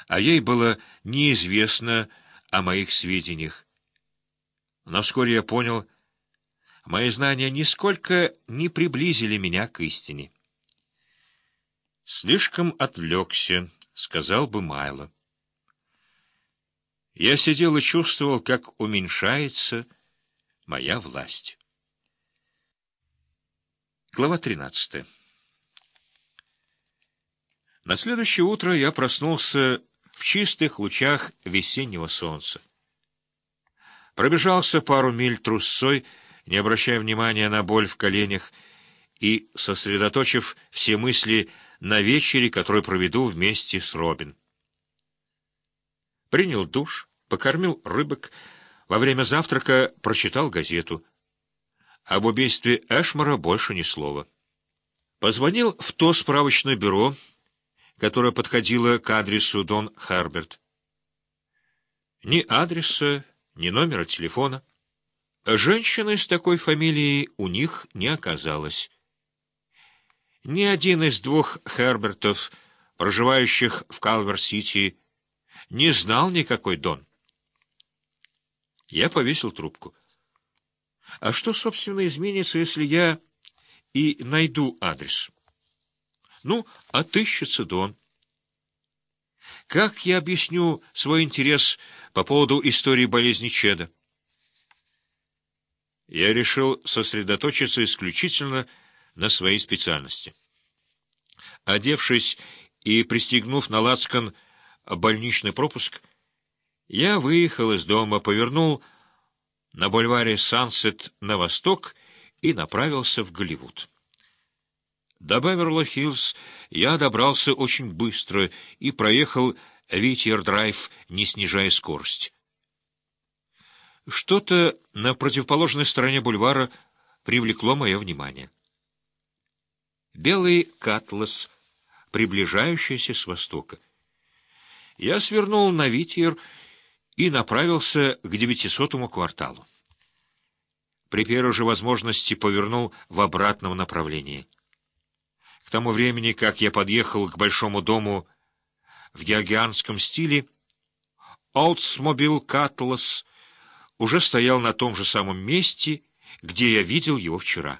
а ей было неизвестно о моих сведениях. Но вскоре я понял, мои знания нисколько не приблизили меня к истине. «Слишком отвлекся», — сказал бы Майло. Я сидел и чувствовал, как уменьшается моя власть. Глава 13. На следующее утро я проснулся в чистых лучах весеннего солнца. Пробежался пару миль трусцой, не обращая внимания на боль в коленях и сосредоточив все мысли на вечере, который проведу вместе с Робин. Принял душ, покормил рыбок, во время завтрака прочитал газету. Об убийстве Эшмора больше ни слова. Позвонил в то справочное бюро, которое подходило к адресу Дон Херберт. Ни адреса, ни номера телефона. Женщины с такой фамилией у них не оказалось. Ни один из двух Хербертов, проживающих в Калвер-Сити, не знал никакой Дон. Я повесил трубку. А что, собственно, изменится, если я и найду адрес? Ну, отыщется Дон. Как я объясню свой интерес по поводу истории болезни Чеда? Я решил сосредоточиться исключительно на своей специальности. Одевшись и пристегнув на лацкан больничный пропуск, я выехал из дома, повернул на бульваре Сансет на восток и направился в Голливуд. До Беверли-Хиллз я добрался очень быстро и проехал Витьер-драйв, не снижая скорость. Что-то на противоположной стороне бульвара привлекло мое внимание. Белый Катлас, приближающийся с востока. Я свернул на Витьер и направился к 900-му кварталу. При первой же возможности повернул в обратном направлении. К тому времени, как я подъехал к большому дому в георгианском стиле, Олдсмобил Катлас уже стоял на том же самом месте, где я видел его вчера.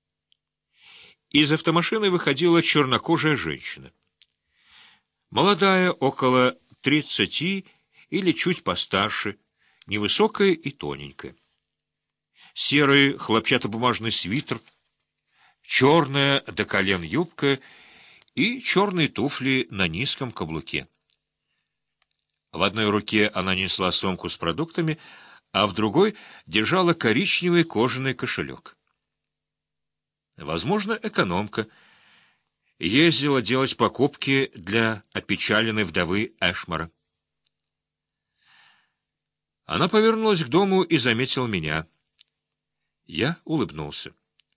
Из автомашины выходила чернокожая женщина. Молодая, около 30 или чуть постарше, невысокая и тоненькая. Серый хлопчатобумажный свитер, черная до колен юбка и черные туфли на низком каблуке. В одной руке она несла сумку с продуктами, а в другой держала коричневый кожаный кошелек. Возможно, экономка. Ездила делать покупки для опечаленной вдовы Эшмора. Она повернулась к дому и заметила меня. Я улыбнулся.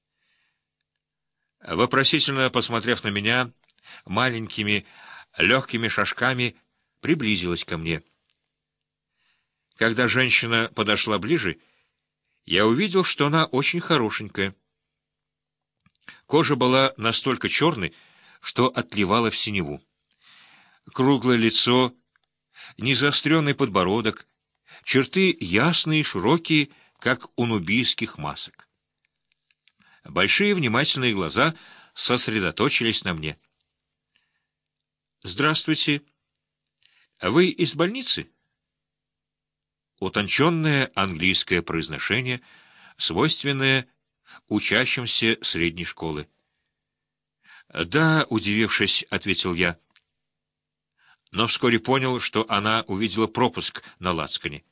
Вопросительно посмотрев на меня, маленькими легкими шажками приблизилась ко мне. Когда женщина подошла ближе, я увидел, что она очень хорошенькая. Кожа была настолько черной, что отливала в синеву. Круглое лицо, незаостренный подбородок, черты ясные и широкие, как у нубийских масок. Большие внимательные глаза сосредоточились на мне. «Здравствуйте. Вы из больницы?» Утонченное английское произношение, свойственное учащимся средней школы. «Да», — удивившись, ответил я. Но вскоре понял, что она увидела пропуск на лацкане.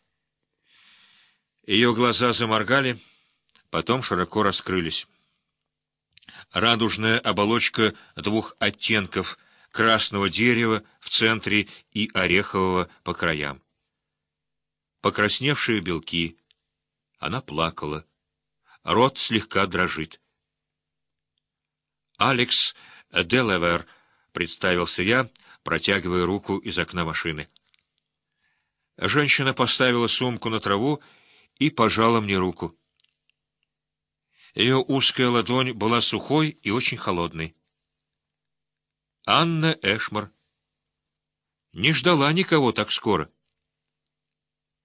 Ее глаза заморгали, потом широко раскрылись. Радужная оболочка двух оттенков красного дерева в центре и орехового по краям. Покрасневшие белки. Она плакала. Рот слегка дрожит. «Алекс Делавер», — представился я, протягивая руку из окна машины. Женщина поставила сумку на траву и пожала мне руку. Ее узкая ладонь была сухой и очень холодной. «Анна Эшмор». Не ждала никого так скоро.